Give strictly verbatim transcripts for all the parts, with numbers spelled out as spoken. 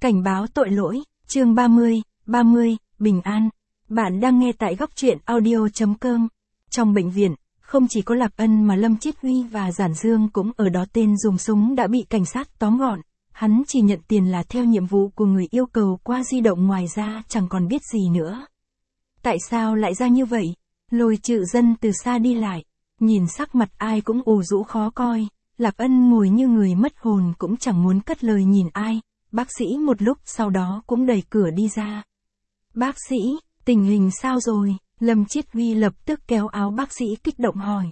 Cảnh báo tội lỗi, chương ba mươi, ba mươi, bình an. Bạn đang nghe tại góc truyện audio chấm com. Trong bệnh viện, không chỉ có Lạc Ân mà Lâm Chiết Huy và Giản Dương cũng ở đó. Tên dùng súng đã bị cảnh sát tóm gọn. Hắn chỉ nhận tiền là theo nhiệm vụ của người yêu cầu qua di động, ngoài ra chẳng còn biết gì nữa. Tại sao lại ra như vậy? Lôi Trự Dân từ xa đi lại, nhìn sắc mặt ai cũng ủ rũ khó coi. Lạc Ân ngồi như người mất hồn cũng chẳng muốn cất lời nhìn ai. Bác sĩ một lúc sau đó cũng đẩy cửa đi ra. Bác sĩ, tình hình sao rồi? Lâm Chiết Huy lập tức kéo áo bác sĩ kích động hỏi.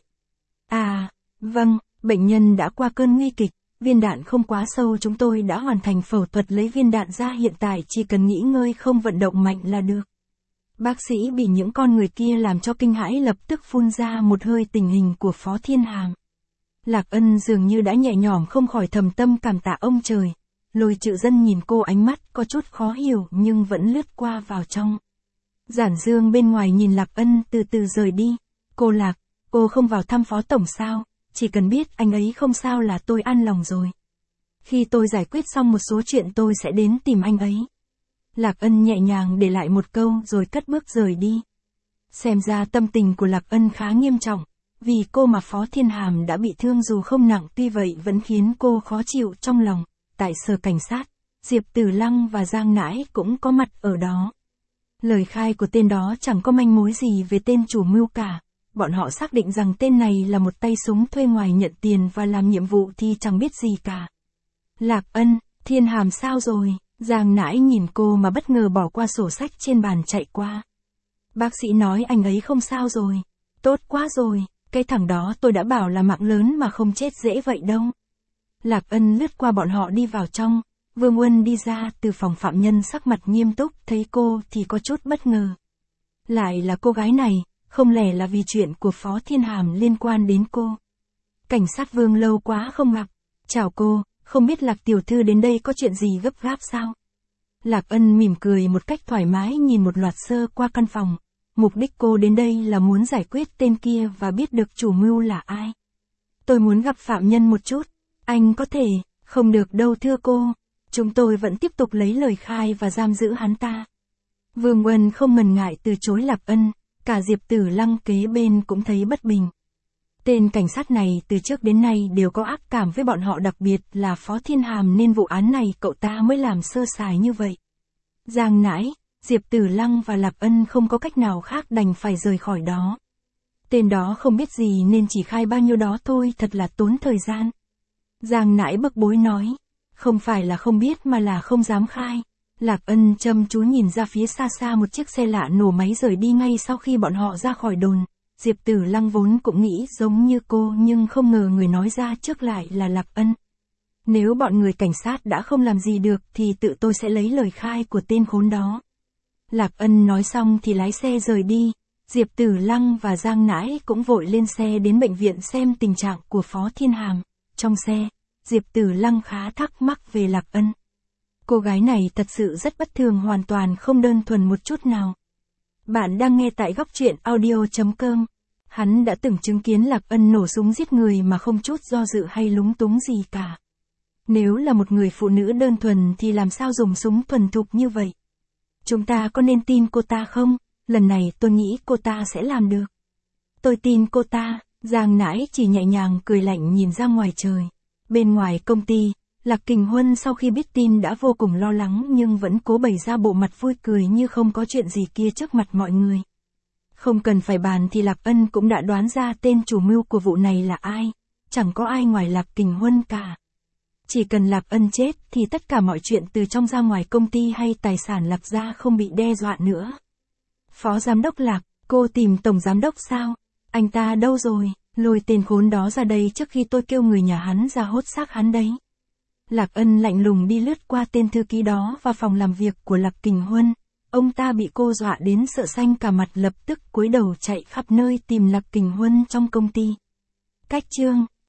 À, vâng, bệnh nhân đã qua cơn nguy kịch, viên đạn không quá sâu, chúng tôi đã hoàn thành phẫu thuật lấy viên đạn ra, hiện tại chỉ cần nghỉ ngơi không vận động mạnh là được. Bác sĩ bị những con người kia làm cho kinh hãi, lập tức phun ra một hơi. Tình hình của Phó Thiên Hàm. Lạc Ân dường như đã nhẹ nhõm, không khỏi thầm tâm cảm tạ ông trời. Lôi Trự Dân nhìn cô, ánh mắt có chút khó hiểu nhưng vẫn lướt qua vào trong. Giản Dương bên ngoài nhìn Lạc Ân từ từ rời đi. Cô Lạc, cô không vào thăm Phó Tổng sao? Chỉ cần biết anh ấy không sao là tôi an lòng rồi. Khi tôi giải quyết xong một số chuyện tôi sẽ đến tìm anh ấy. Lạc Ân nhẹ nhàng để lại một câu rồi cất bước rời đi. Xem ra tâm tình của Lạc Ân khá nghiêm trọng. Vì cô mà Phó Thiên Hàm đã bị thương dù không nặng, tuy vậy vẫn khiến cô khó chịu trong lòng. Tại sở cảnh sát, Diệp Tử Lăng và Giang Nãi cũng có mặt ở đó. Lời khai của tên đó chẳng có manh mối gì về tên chủ mưu cả. Bọn họ xác định rằng tên này là một tay súng thuê ngoài nhận tiền và làm nhiệm vụ thì chẳng biết gì cả. Lạc Ân, Thiên Hàm sao rồi? Giang Nãi nhìn cô mà bất ngờ bỏ qua sổ sách trên bàn chạy qua. Bác sĩ nói anh ấy không sao rồi. Tốt quá rồi, cái thằng đó tôi đã bảo là mạng lớn mà không chết dễ vậy đâu. Lạc Ân lướt qua bọn họ đi vào trong. Vương Uân đi ra từ phòng phạm nhân sắc mặt nghiêm túc, thấy cô thì có chút bất ngờ. Lại là cô gái này, không lẽ là vì chuyện của Phó Thiên Hàm liên quan đến cô? Cảnh sát Vương lâu quá không gặp. Chào cô, không biết Lạc tiểu thư đến đây có chuyện gì gấp gáp sao? Lạc Ân mỉm cười một cách thoải mái nhìn một loạt sơ qua căn phòng. Mục đích cô đến đây là muốn giải quyết tên kia và biết được chủ mưu là ai. Tôi muốn gặp phạm nhân một chút. Anh có thể, không được đâu thưa cô. Chúng tôi vẫn tiếp tục lấy lời khai và giam giữ hắn ta. Vương Uân không ngần ngại từ chối Lạc Ân, cả Diệp Tử Lăng kế bên cũng thấy bất bình. Tên cảnh sát này từ trước đến nay đều có ác cảm với bọn họ, đặc biệt là Phó Thiên Hàm, nên vụ án này cậu ta mới làm sơ sài như vậy. Giang Nãi, Diệp Tử Lăng và Lạc Ân không có cách nào khác đành phải rời khỏi đó. Tên đó không biết gì nên chỉ khai bao nhiêu đó thôi, thật là tốn thời gian. Giang Nãi bực bối nói, không phải là không biết mà là không dám khai. Lạc Ân chăm chú nhìn ra phía xa xa, một chiếc xe lạ nổ máy rời đi ngay sau khi bọn họ ra khỏi đồn. Diệp Tử Lăng vốn cũng nghĩ giống như cô nhưng không ngờ người nói ra trước lại là Lạc Ân. Nếu bọn người cảnh sát đã không làm gì được thì tự tôi sẽ lấy lời khai của tên khốn đó. Lạc Ân nói xong thì lái xe rời đi. Diệp Tử Lăng và Giang Nãi cũng vội lên xe đến bệnh viện xem tình trạng của Phó Thiên Hàm. Trong xe, Diệp Tử Lăng khá thắc mắc về Lạc Ân. Cô gái này thật sự rất bất thường, hoàn toàn không đơn thuần một chút nào. Bạn đang nghe tại góc truyện audio chấm com. Hắn đã từng chứng kiến Lạc Ân nổ súng giết người mà không chút do dự hay lúng túng gì cả. Nếu là một người phụ nữ đơn thuần thì làm sao dùng súng thuần thục như vậy? Chúng ta có nên tin cô ta không? Lần này tôi nghĩ cô ta sẽ làm được. Tôi tin cô ta. Giang Nãi chỉ nhẹ nhàng cười lạnh nhìn ra ngoài trời. Bên ngoài công ty, Lạc Kình Huân sau khi biết tin đã vô cùng lo lắng nhưng vẫn cố bày ra bộ mặt vui cười như không có chuyện gì kia trước mặt mọi người. Không cần phải bàn thì Lạc Ân cũng đã đoán ra tên chủ mưu của vụ này là ai. Chẳng có ai ngoài Lạc Kình Huân cả. Chỉ cần Lạc Ân chết thì tất cả mọi chuyện từ trong ra ngoài công ty hay tài sản Lạc gia không bị đe dọa nữa. Phó giám đốc Lạc, cô tìm tổng giám đốc sao? Anh ta đâu rồi? Lôi tên khốn đó ra đây trước khi tôi kêu người nhà hắn ra hốt xác hắn đấy. Lạc Ân lạnh lùng đi lướt qua tên thư ký đó vào phòng làm việc của Lạc Kình Huân. Ông ta bị cô dọa đến sợ xanh cả mặt, lập tức cúi đầu chạy khắp nơi tìm Lạc Kình Huân trong công ty. Cách chương